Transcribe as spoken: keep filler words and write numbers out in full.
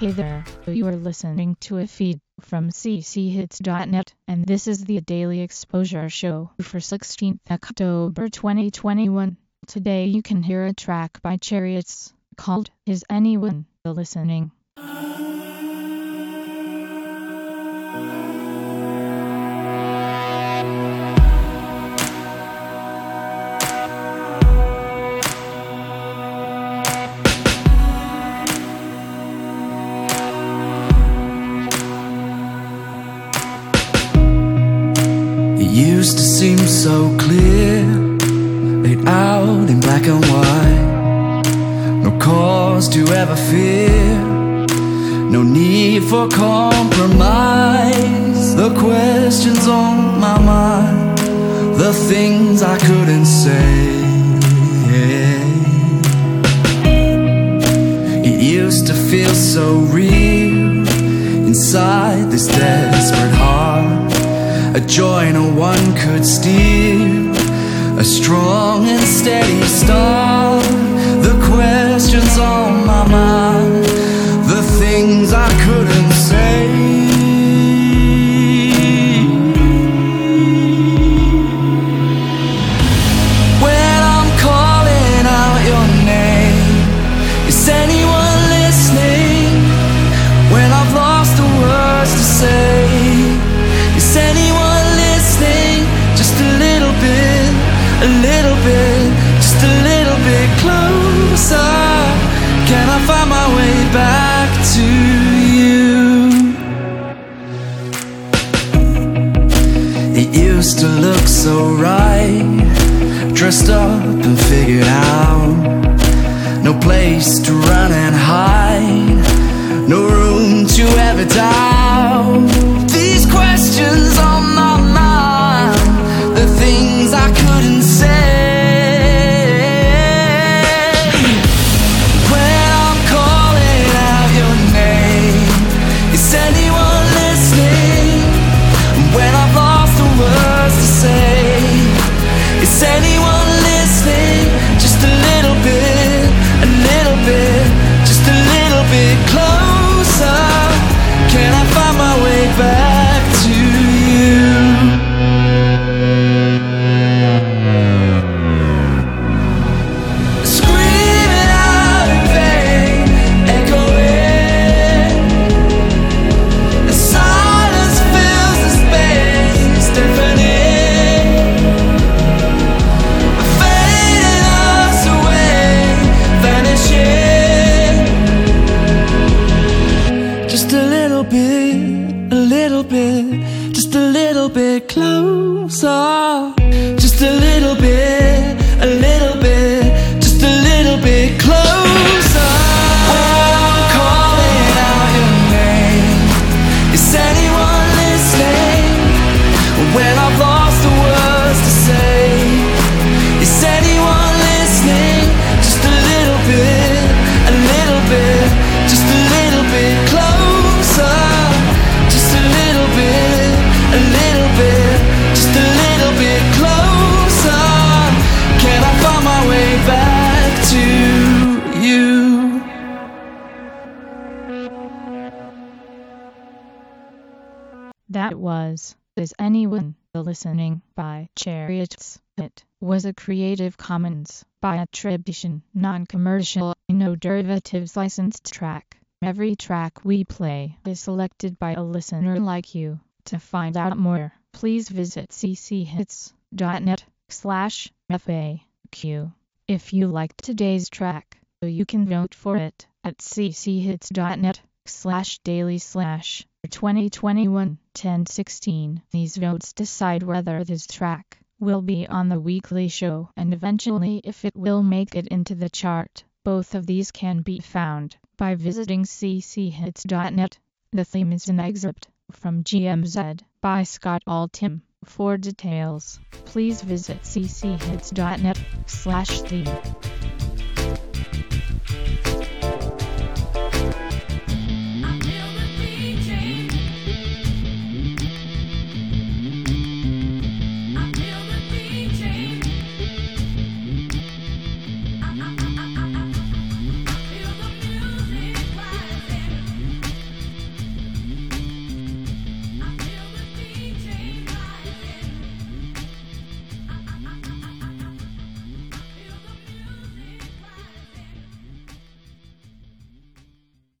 Hey there, you are listening to a feed from c c hits dot net, and this is the Daily Exposure Show for sixteenth October twenty twenty-one. Today you can hear a track by Chariots called Is Anyone Listening? It used to seem so clear, laid out in black and white. No cause to ever fear, no need for compromise. The questions on my mind, the things I couldn't say. It used to feel so real inside this desperate heart, a joy no one could steal, a strong and steady start. The questions on my mind, the things I couldn't say. When I'm calling out your name, is anyone listening? When I've lost the words to say, is anyone listening? Just a little bit, a little bit, just a little bit closer. Can I find my way back to you? It used to look so right, dressed up and figured out. No place to run and hide, no room to ever doubt. These questions on my mind, the things I couldn't say. When I'm calling out your name, is anyone listening? When I've lost the words to say, is anyone listening? Just a little bit, a little bit, just a little bit closer. Can I find my way back to you? Screaming out in vain, echoing. The silence fills the space, deafening, fading us away, vanishing. Just a little bit, a little bit, just a little bit closer. Just a little bit, a little bit, just a little bit closer. When I'm calling out your name, is anyone listening? When I've lost the words to say, is anyone listening? Just a little bit, a little bit, just a little bit closer. Just a little bit, a little bit, just a little bit closer. Can I find my way back to you? That was Is Anyone Listening by Chariots. It was a Creative Commons by attribution, non-commercial, no derivatives licensed track. Every track we play is selected by a listener like you. To find out more, please visit c c hits dot net slash F A Q. If you liked today's track, you can vote for it at c c hits dot net slash daily slash twenty twenty-one ten sixteen. These votes decide whether this track will be on the weekly show and eventually if it will make it into the chart. Both of these can be found by visiting c c hits dot net. The theme is an excerpt from G M Z by Scott Altham. For details, please visit c c hits dot net slash theme.